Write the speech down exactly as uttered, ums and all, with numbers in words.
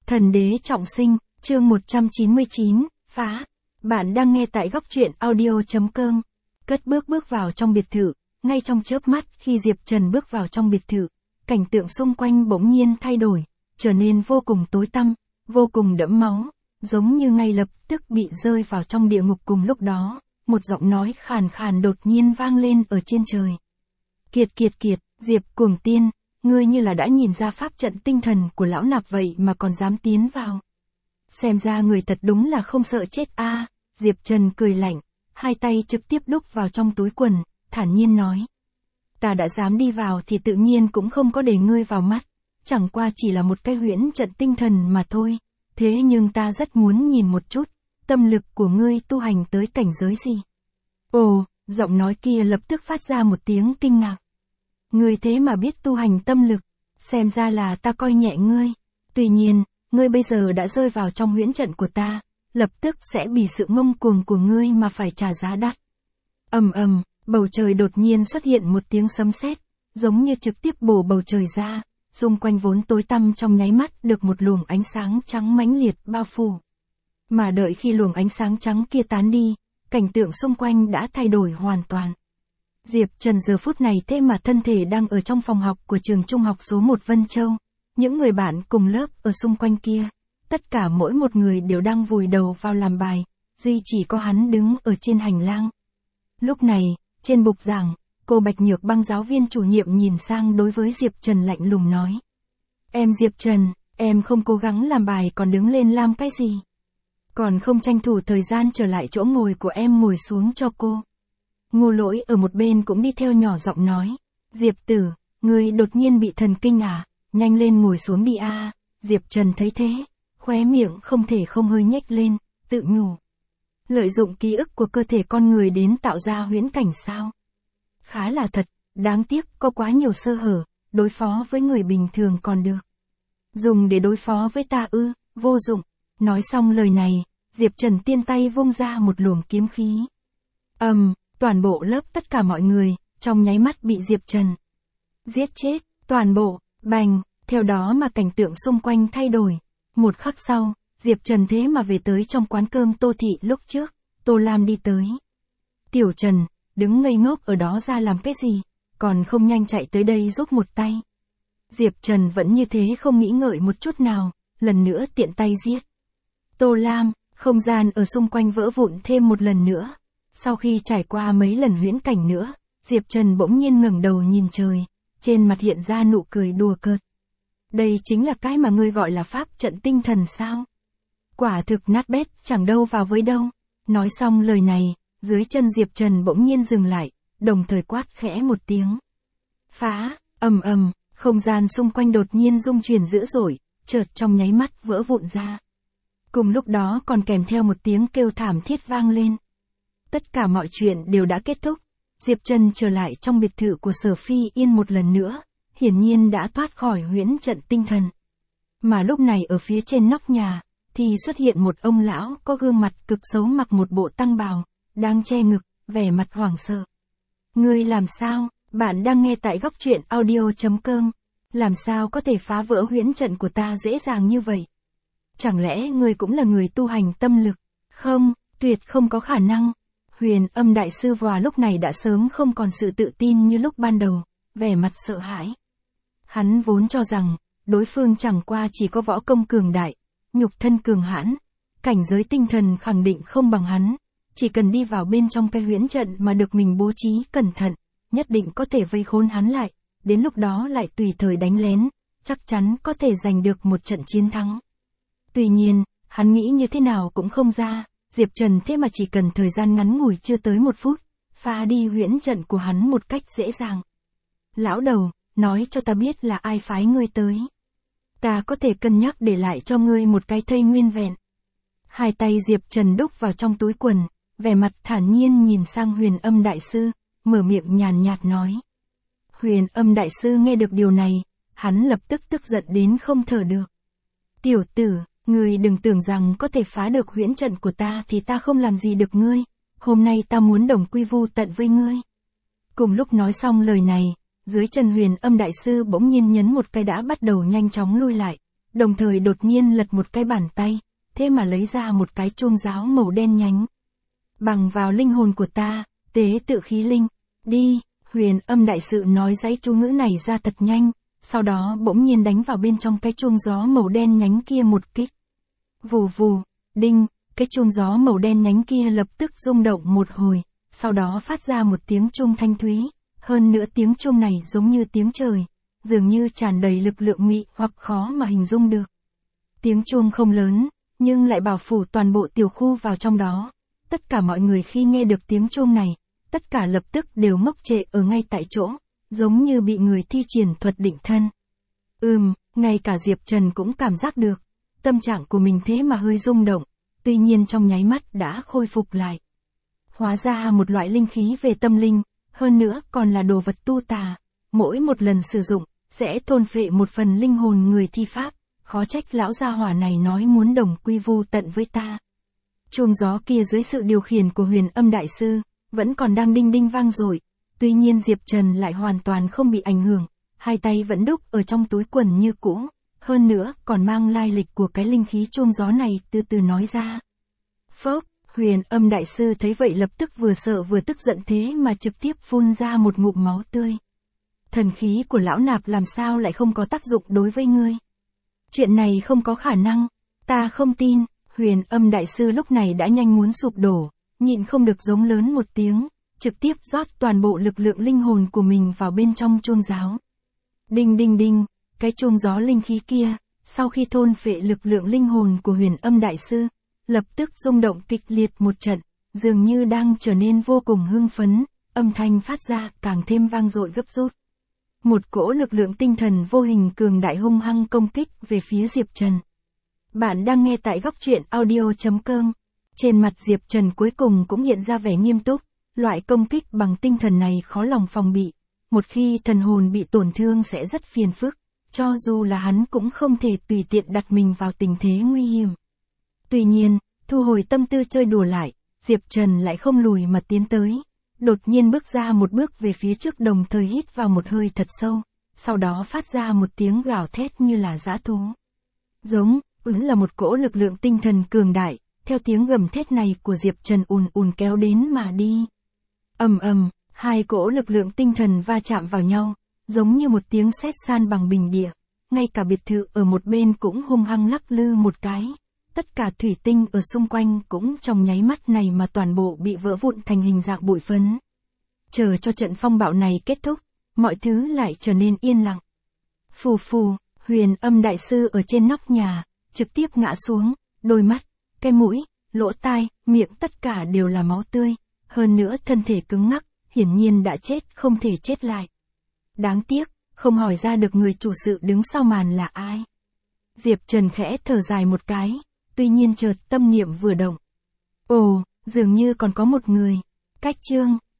Thần đế trọng sinh, chương một trăm chín mươi chín, phá. Bạn đang nghe tại góc truyện audio chấm com. Cất bước bước vào trong biệt thự, ngay trong chớp mắt khi Diệp Trần bước vào trong biệt thự, cảnh tượng xung quanh bỗng nhiên thay đổi, trở nên vô cùng tối tăm, vô cùng đẫm máu, giống như ngay lập tức bị rơi vào trong địa ngục. Cùng lúc đó, một giọng nói khàn khàn đột nhiên vang lên ở trên trời. Kiệt kiệt kiệt, Diệp Cuồng Tiên, ngươi như là đã nhìn ra pháp trận tinh thần của lão nạp vậy mà còn dám tiến vào. Xem ra người thật đúng là không sợ chết a. À, Diệp Trần cười lạnh, hai tay trực tiếp đút vào trong túi quần, thản nhiên nói. Ta đã dám đi vào thì tự nhiên cũng không có để ngươi vào mắt, chẳng qua chỉ là một cái huyễn trận tinh thần mà thôi, thế nhưng ta rất muốn nhìn một chút, tâm lực của ngươi tu hành tới cảnh giới gì. Ồ, giọng nói kia lập tức phát ra một tiếng kinh ngạc. Ngươi thế mà biết tu hành tâm lực, xem ra là ta coi nhẹ ngươi. Tuy nhiên, ngươi bây giờ đã rơi vào trong huyễn trận của ta, lập tức sẽ bị sự ngông cuồng của ngươi mà phải trả giá đắt. Ầm ầm, bầu trời đột nhiên xuất hiện một tiếng sấm sét, giống như trực tiếp bổ bầu trời ra, xung quanh vốn tối tăm trong nháy mắt được một luồng ánh sáng trắng mãnh liệt bao phủ. Mà đợi khi luồng ánh sáng trắng kia tán đi, cảnh tượng xung quanh đã thay đổi hoàn toàn. Diệp Trần giờ phút này thế mà thân thể đang ở trong phòng học của trường trung học số một Vân Châu. Những người bạn cùng lớp ở xung quanh kia, tất cả mỗi một người đều đang vùi đầu vào làm bài, duy chỉ có hắn đứng ở trên hành lang. Lúc này, trên bục giảng, cô Bạch Nhược Băng giáo viên chủ nhiệm nhìn sang đối với Diệp Trần lạnh lùng nói. Em Diệp Trần, em không cố gắng làm bài còn đứng lên làm cái gì? Còn không tranh thủ thời gian trở lại chỗ ngồi của em ngồi xuống cho cô. Ngô Lỗi ở một bên cũng đi theo nhỏ giọng nói. Diệp tử, ngươi đột nhiên bị thần kinh à, nhanh lên ngồi xuống đi a. À. Diệp Trần thấy thế, khóe miệng không thể không hơi nhếch lên, tự nhủ. Lợi dụng ký ức của cơ thể con người đến tạo ra huyễn cảnh sao? Khá là thật, đáng tiếc có quá nhiều sơ hở, đối phó với người bình thường còn được. Dùng để đối phó với ta ư, vô dụng. Nói xong lời này, Diệp Trần tiên tay vung ra một luồng kiếm khí. Ầm, um, toàn bộ lớp tất cả mọi người, trong nháy mắt bị Diệp Trần giết chết, toàn bộ, bành, theo đó mà cảnh tượng xung quanh thay đổi. Một khắc sau, Diệp Trần thế mà về tới trong quán cơm Tô Thị lúc trước, Tô Lam đi tới. Tiểu Trần, đứng ngây ngốc ở đó ra làm cái gì, còn không nhanh chạy tới đây giúp một tay. Diệp Trần vẫn như thế không nghĩ ngợi một chút nào, lần nữa tiện tay giết. Tô Lam, không gian ở xung quanh vỡ vụn thêm một lần nữa. Sau khi trải qua mấy lần huyễn cảnh nữa, Diệp Trần bỗng nhiên ngẩng đầu nhìn trời, trên mặt hiện ra nụ cười đùa cợt. Đây chính là cái mà ngươi gọi là pháp trận tinh thần sao? Quả thực nát bét, chẳng đâu vào với đâu. Nói xong lời này, dưới chân Diệp Trần bỗng nhiên dừng lại, đồng thời quát khẽ một tiếng. Phá, ầm ầm, không gian xung quanh đột nhiên rung chuyển dữ dội, chợt trong nháy mắt vỡ vụn ra. Cùng lúc đó còn kèm theo một tiếng kêu thảm thiết vang lên. Tất cả mọi chuyện đều đã kết thúc, Diệp Trần trở lại trong biệt thự của Sở Phi Yên một lần nữa, hiển nhiên đã thoát khỏi huyễn trận tinh thần. Mà lúc này ở phía trên nóc nhà, thì xuất hiện một ông lão có gương mặt cực xấu mặc một bộ tăng bào, đang che ngực, vẻ mặt hoảng sợ. Ngươi làm sao? Bạn đang nghe tại góc truyện audio chấm com. Làm sao có thể phá vỡ huyễn trận của ta dễ dàng như vậy? Chẳng lẽ ngươi cũng là người tu hành tâm lực? Không, tuyệt không có khả năng. Huyền Âm đại sư vào lúc này đã sớm không còn sự tự tin như lúc ban đầu, vẻ mặt sợ hãi. Hắn vốn cho rằng, đối phương chẳng qua chỉ có võ công cường đại, nhục thân cường hãn, cảnh giới tinh thần khẳng định không bằng hắn, chỉ cần đi vào bên trong cái huyễn trận mà được mình bố trí cẩn thận, nhất định có thể vây khốn hắn lại, đến lúc đó lại tùy thời đánh lén, chắc chắn có thể giành được một trận chiến thắng. Tuy nhiên, hắn nghĩ như thế nào cũng không ra, Diệp Trần thế mà chỉ cần thời gian ngắn ngủi chưa tới một phút, phá đi huyễn trận của hắn một cách dễ dàng. Lão đầu, nói cho ta biết là ai phái ngươi tới. Ta có thể cân nhắc để lại cho ngươi một cái thây nguyên vẹn. Hai tay Diệp Trần đút vào trong túi quần, vẻ mặt thản nhiên nhìn sang Huyền Âm đại sư, mở miệng nhàn nhạt nói. Huyền Âm đại sư nghe được điều này, hắn lập tức tức giận đến không thở được. Tiểu tử, ngươi đừng tưởng rằng có thể phá được huyễn trận của ta thì ta không làm gì được ngươi, hôm nay ta muốn đồng quy vu tận với ngươi. Cùng lúc nói xong lời này, dưới chân Huyền Âm đại sư bỗng nhiên nhấn một cái đã bắt đầu nhanh chóng lui lại, đồng thời đột nhiên lật một cái bàn tay, thế mà lấy ra một cái chuông giáo màu đen nhánh. Bằng vào linh hồn của ta, tế tự khí linh, đi, Huyền Âm đại sư nói dãy chú ngữ này ra thật nhanh, sau đó bỗng nhiên đánh vào bên trong cái chuông gió màu đen nhánh kia một kích. Vù vù, đinh, cái chuông gió màu đen nhánh kia lập tức rung động một hồi, sau đó phát ra một tiếng chuông thanh thúy, hơn nữa tiếng chuông này giống như tiếng trời, dường như tràn đầy lực lượng mị hoặc khó mà hình dung được. Tiếng chuông không lớn, nhưng lại bao phủ toàn bộ tiểu khu vào trong đó. Tất cả mọi người khi nghe được tiếng chuông này, tất cả lập tức đều ngốc trệ ở ngay tại chỗ, giống như bị người thi triển thuật định thân. Ừm, ngay cả Diệp Trần cũng cảm giác được, tâm trạng của mình thế mà hơi rung động, tuy nhiên trong nháy mắt đã khôi phục lại. Hóa ra một loại linh khí về tâm linh, hơn nữa còn là đồ vật tu tà, mỗi một lần sử dụng, sẽ thôn phệ một phần linh hồn người thi pháp, khó trách lão gia hỏa này nói muốn đồng quy vu tận với ta. Chuông gió kia dưới sự điều khiển của Huyền Âm đại sư, vẫn còn đang đinh đinh vang dội, tuy nhiên Diệp Trần lại hoàn toàn không bị ảnh hưởng, hai tay vẫn đúc ở trong túi quần như cũ, hơn nữa còn mang lai lịch của cái linh khí chuông gió này từ từ nói ra. Phốc, Huyền Âm đại sư thấy vậy lập tức vừa sợ vừa tức giận thế mà trực tiếp phun ra một ngụm máu tươi. Thần khí của lão nạp làm sao lại không có tác dụng đối với ngươi? Chuyện này không có khả năng, ta không tin. Huyền Âm đại sư lúc này đã nhanh muốn sụp đổ, nhịn không được giống lớn một tiếng, trực tiếp rót toàn bộ lực lượng linh hồn của mình vào bên trong chuông giáo. Đinh đinh đinh, cái chuông gió linh khí kia, sau khi thôn phệ lực lượng linh hồn của Huyền Âm đại sư, lập tức rung động kịch liệt một trận, dường như đang trở nên vô cùng hưng phấn, âm thanh phát ra càng thêm vang dội gấp rút. Một cỗ lực lượng tinh thần vô hình cường đại hung hăng công kích về phía Diệp Trần. Bạn đang nghe tại góc truyện audio chấm com. Trên mặt Diệp Trần cuối cùng cũng hiện ra vẻ nghiêm túc, loại công kích bằng tinh thần này khó lòng phòng bị. Một khi thần hồn bị tổn thương sẽ rất phiền phức, cho dù là hắn cũng không thể tùy tiện đặt mình vào tình thế nguy hiểm. Tuy nhiên, thu hồi tâm tư chơi đùa lại, Diệp Trần lại không lùi mà tiến tới. Đột nhiên bước ra một bước về phía trước đồng thời hít vào một hơi thật sâu, sau đó phát ra một tiếng gào thét như là dã thú. Giống, vẫn là một cỗ lực lượng tinh thần cường đại, theo tiếng gầm thét này của Diệp Trần ùn ùn kéo đến mà đi. Ầm ầm, hai cỗ lực lượng tinh thần va chạm vào nhau, giống như một tiếng sét san bằng bình địa, ngay cả biệt thự ở một bên cũng hung hăng lắc lư một cái. Tất cả thủy tinh ở xung quanh cũng trong nháy mắt này mà toàn bộ bị vỡ vụn thành hình dạng bụi phấn. Chờ cho trận phong bạo này kết thúc, mọi thứ lại trở nên yên lặng. Phù phù, Huyền Âm đại sư ở trên nóc nhà, trực tiếp ngã xuống, đôi mắt, cái mũi, lỗ tai, miệng tất cả đều là máu tươi, hơn nữa thân thể cứng ngắc, hiển nhiên đã chết không thể chết lại. Đáng tiếc, không hỏi ra được người chủ sự đứng sau màn là ai. Diệp Trần khẽ thở dài một cái. Tuy nhiên chợt tâm niệm vừa động. Ồ, dường như còn có một người. Cách chương